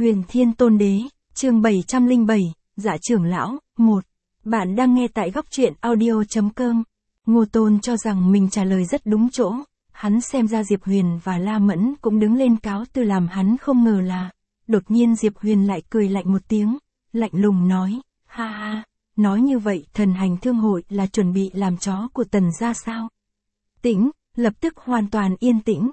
Huyền Thiên Tôn Đế, chương 707, Dạ trưởng lão, 1. Bạn đang nghe tại góc truyện audio.com. Ngô Tôn cho rằng mình trả lời rất đúng chỗ, hắn xem ra Diệp Huyền và La Mẫn cũng đứng lên cáo từ làm hắn không ngờ là, đột nhiên Diệp Huyền lại cười lạnh một tiếng, lạnh lùng nói, ha ha, nói như vậy thần hành thương hội là chuẩn bị làm chó của Tần gia sao? Tĩnh, lập tức hoàn toàn yên tĩnh,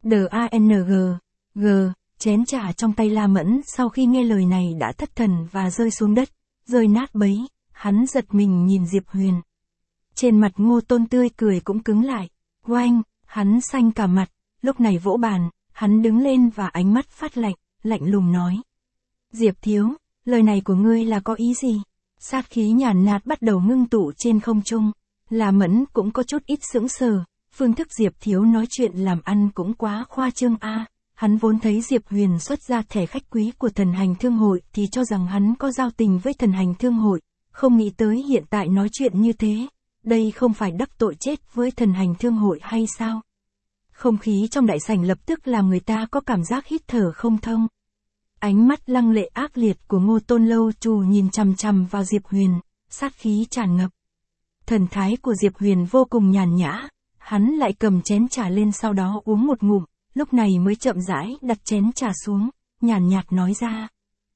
D-A-N-G, chén trà trong tay La Mẫn sau khi nghe lời này đã thất thần và rơi xuống đất, rơi nát bấy, hắn giật mình nhìn Diệp Huyền. Trên mặt Ngô Tôn tươi cười cũng cứng lại, oanh, hắn xanh cả mặt, lúc này vỗ bàn, hắn đứng lên và ánh mắt phát lạnh, lạnh lùng nói. Diệp thiếu, lời này của ngươi là có ý gì? Sát khí nhàn nhạt bắt đầu ngưng tụ trên không trung, La Mẫn cũng có chút ít sững sờ, phương thức Diệp thiếu nói chuyện làm ăn cũng quá khoa trương a. Hắn vốn thấy Diệp Huyền xuất ra thẻ khách quý của thần hành thương hội thì cho rằng hắn có giao tình với thần hành thương hội, không nghĩ tới hiện tại nói chuyện như thế, đây không phải đắc tội chết với thần hành thương hội hay sao? Không khí trong đại sảnh lập tức làm người ta có cảm giác hít thở không thông. Ánh mắt lăng lệ ác liệt của Ngô Tôn Lâu Chủ nhìn chằm chằm vào Diệp Huyền, sát khí tràn ngập. Thần thái của Diệp Huyền vô cùng nhàn nhã, hắn lại cầm chén trà lên sau đó uống một ngụm. Lúc này mới chậm rãi đặt chén trà xuống, nhàn nhạt nói ra.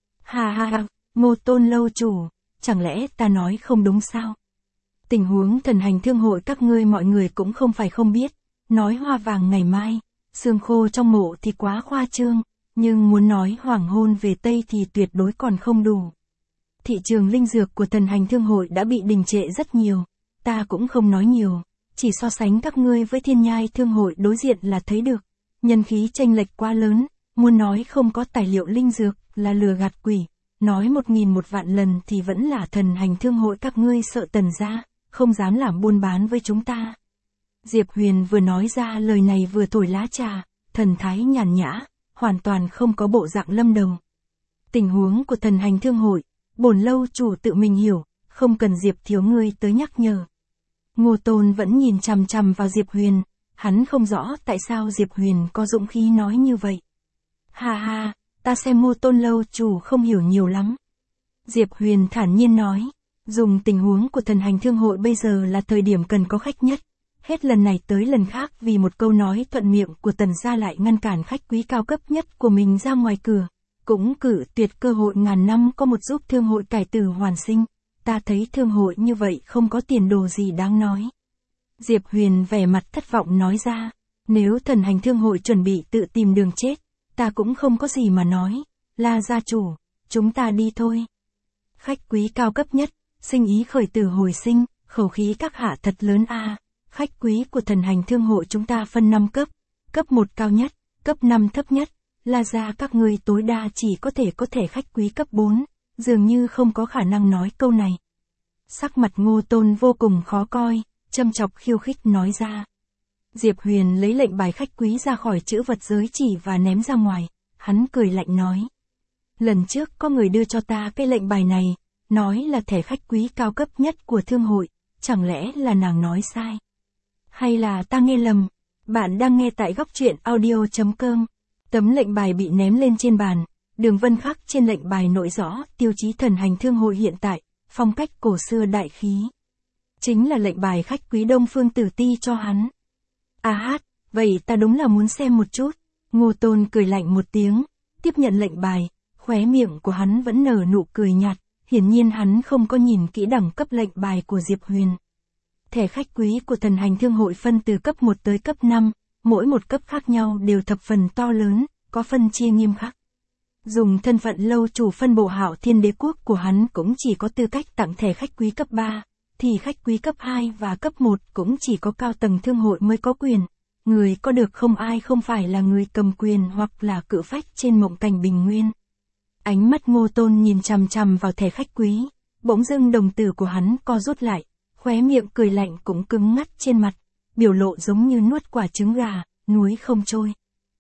Ha ha ha, Ngô Tôn Lâu Chủ, chẳng lẽ ta nói không đúng sao? Tình huống thần hành thương hội các ngươi mọi người cũng không phải không biết, nói hoa vàng ngày mai, xương khô trong mộ thì quá khoa trương, nhưng muốn nói hoàng hôn về Tây thì tuyệt đối còn không đủ. Thị trường linh dược của thần hành thương hội đã bị đình trệ rất nhiều, ta cũng không nói nhiều, chỉ so sánh các ngươi với thiên nhai thương hội đối diện là thấy được. Nhân khí chênh lệch quá lớn, muốn nói không có tài liệu linh dược là lừa gạt quỷ, nói 1.000 một vạn lần thì vẫn là thần hành thương hội các ngươi sợ Tần gia, không dám làm buôn bán với chúng ta. Diệp Huyền vừa nói ra lời này vừa thổi lá trà, thần thái nhàn nhã, hoàn toàn không có bộ dạng lâm đầu. Tình huống của thần hành thương hội, bổn lâu chủ tự mình hiểu, không cần Diệp thiếu ngươi tới nhắc nhở. Ngô Tôn vẫn nhìn chằm chằm vào Diệp Huyền. Hắn không rõ tại sao Diệp Huyền có dũng khí nói như vậy. Ha ha, ta xem Ngô Tôn Lâu Chủ không hiểu nhiều lắm. Diệp Huyền thản nhiên nói, dùng tình huống của thần hành thương hội bây giờ là thời điểm cần có khách nhất. Hết lần này tới lần khác vì một câu nói thuận miệng của Tần gia lại ngăn cản khách quý cao cấp nhất của mình ra ngoài cửa. Cũng cử tuyệt cơ hội ngàn năm có một giúp thương hội cải tử hoàn sinh. Ta thấy thương hội như vậy không có tiền đồ gì đáng nói. Diệp Huyền vẻ mặt thất vọng nói ra, nếu thần hành thương hội chuẩn bị tự tìm đường chết, ta cũng không có gì mà nói, La gia chủ, chúng ta đi thôi. Khách quý cao cấp nhất, sinh ý khởi tử hồi sinh, khẩu khí các hạ thật lớn a. Khách quý của thần hành thương hội chúng ta phân 5 cấp, cấp 1 cao nhất, cấp 5 thấp nhất, La gia các ngươi tối đa chỉ có thể khách quý cấp 4, dường như không có khả năng nói câu này. Sắc mặt Ngô Tôn vô cùng khó coi. Châm chọc khiêu khích nói ra. Diệp Huyền lấy lệnh bài khách quý ra khỏi chữ vật giới chỉ và ném ra ngoài, hắn cười lạnh nói. Lần trước có người đưa cho ta cái lệnh bài này, nói là thẻ khách quý cao cấp nhất của thương hội, chẳng lẽ là nàng nói sai? Hay là ta nghe lầm? Bạn đang nghe tại góc truyện audio.com. Tấm lệnh bài bị ném lên trên bàn, đường vân khắc trên lệnh bài nội rõ tiêu chí thần hành thương hội hiện tại, phong cách cổ xưa đại khí. Chính là lệnh bài khách quý Đông Phương Tử Ti cho hắn. À hát, vậy ta đúng là muốn xem một chút. Ngô Tôn cười lạnh một tiếng, tiếp nhận lệnh bài, khóe miệng của hắn vẫn nở nụ cười nhạt, hiển nhiên hắn không có nhìn kỹ đẳng cấp lệnh bài của Diệp Huyền. Thẻ khách quý của thần hành thương hội phân từ cấp 1 tới cấp 5, mỗi một cấp khác nhau đều thập phần to lớn, có phân chia nghiêm khắc. Dùng thân phận lâu chủ phân bộ Hạo Thiên Đế quốc của hắn cũng chỉ có tư cách tặng thẻ khách quý cấp 3. Thì khách quý cấp 2 và cấp 1 cũng chỉ có cao tầng thương hội mới có quyền. Người có được không ai không phải là người cầm quyền hoặc là cự phách trên mộng cảnh bình nguyên. Ánh mắt Ngô Tôn nhìn chằm chằm vào thẻ khách quý, bỗng dưng đồng tử của hắn co rút lại, khóe miệng cười lạnh cũng cứng ngắt trên mặt, biểu lộ giống như nuốt quả trứng gà, nuối không trôi.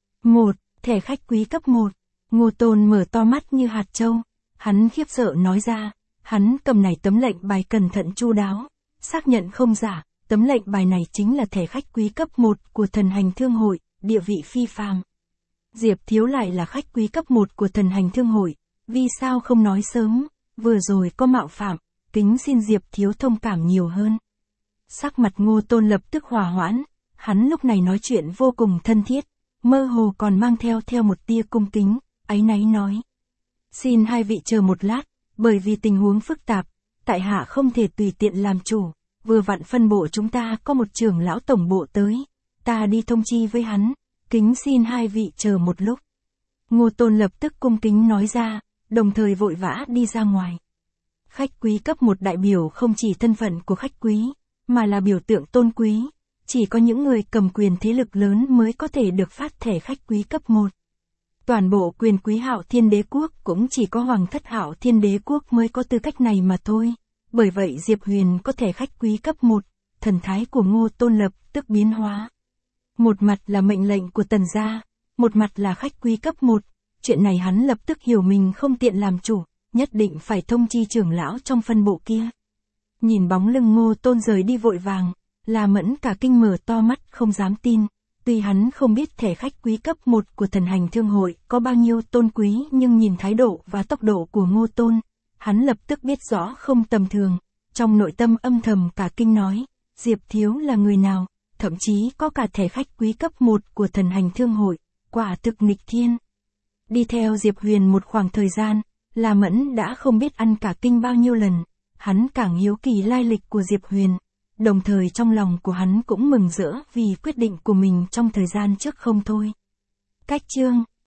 1. Thẻ khách quý cấp 1. Ngô Tôn mở to mắt như hạt châu, hắn khiếp sợ nói ra. Hắn cầm này tấm lệnh bài cẩn thận chu đáo, xác nhận không giả, tấm lệnh bài này chính là thẻ khách quý cấp 1 của thần hành thương hội, địa vị phi phàm. Diệp Thiếu lại là khách quý cấp 1 của thần hành thương hội, vì sao không nói sớm, vừa rồi có mạo phạm, kính xin Diệp Thiếu thông cảm nhiều hơn. Sắc mặt Ngô Tôn lập tức hòa hoãn, hắn lúc này nói chuyện vô cùng thân thiết, mơ hồ còn mang theo một tia cung kính, áy náy nói. Xin hai vị chờ một lát, bởi vì tình huống phức tạp, tại hạ không thể tùy tiện làm chủ, vừa vặn phân bộ chúng ta có một trưởng lão tổng bộ tới, ta đi thông chi với hắn, kính xin hai vị chờ một lúc. Ngô Tôn lập tức cung kính nói ra, đồng thời vội vã đi ra ngoài. Khách quý cấp 1 đại biểu không chỉ thân phận của khách quý, mà là biểu tượng tôn quý, chỉ có những người cầm quyền thế lực lớn mới có thể được phát thẻ khách quý cấp 1. Toàn bộ quyền quý Hạo Thiên Đế Quốc cũng chỉ có Hoàng thất Hạo Thiên Đế Quốc mới có tư cách này mà thôi. Bởi vậy Diệp Huyền có thẻ khách quý cấp 1, thần thái của Ngô Tôn lập tức biến hóa. Một mặt là mệnh lệnh của Tần gia, một mặt là khách quý cấp 1, chuyện này hắn lập tức hiểu mình không tiện làm chủ, nhất định phải thông chi trưởng lão trong phân bộ kia. Nhìn bóng lưng Ngô Tôn rời đi vội vàng, La Mẫn cả kinh mở to mắt không dám tin. Tuy hắn không biết thẻ khách quý cấp 1 của thần hành thương hội có bao nhiêu tôn quý, nhưng nhìn thái độ và tốc độ của Ngô Tôn, hắn lập tức biết rõ không tầm thường. Trong nội tâm âm thầm cả kinh nói, Diệp Thiếu là người nào, thậm chí có cả thẻ khách quý cấp 1 của thần hành thương hội, quả thực nghịch thiên. Đi theo Diệp Huyền một khoảng thời gian, La Mẫn đã không biết ăn cả kinh bao nhiêu lần, hắn càng hiếu kỳ lai lịch của Diệp Huyền. Đồng thời trong lòng của hắn cũng mừng rỡ vì quyết định của mình trong thời gian trước không thôi. Cách chương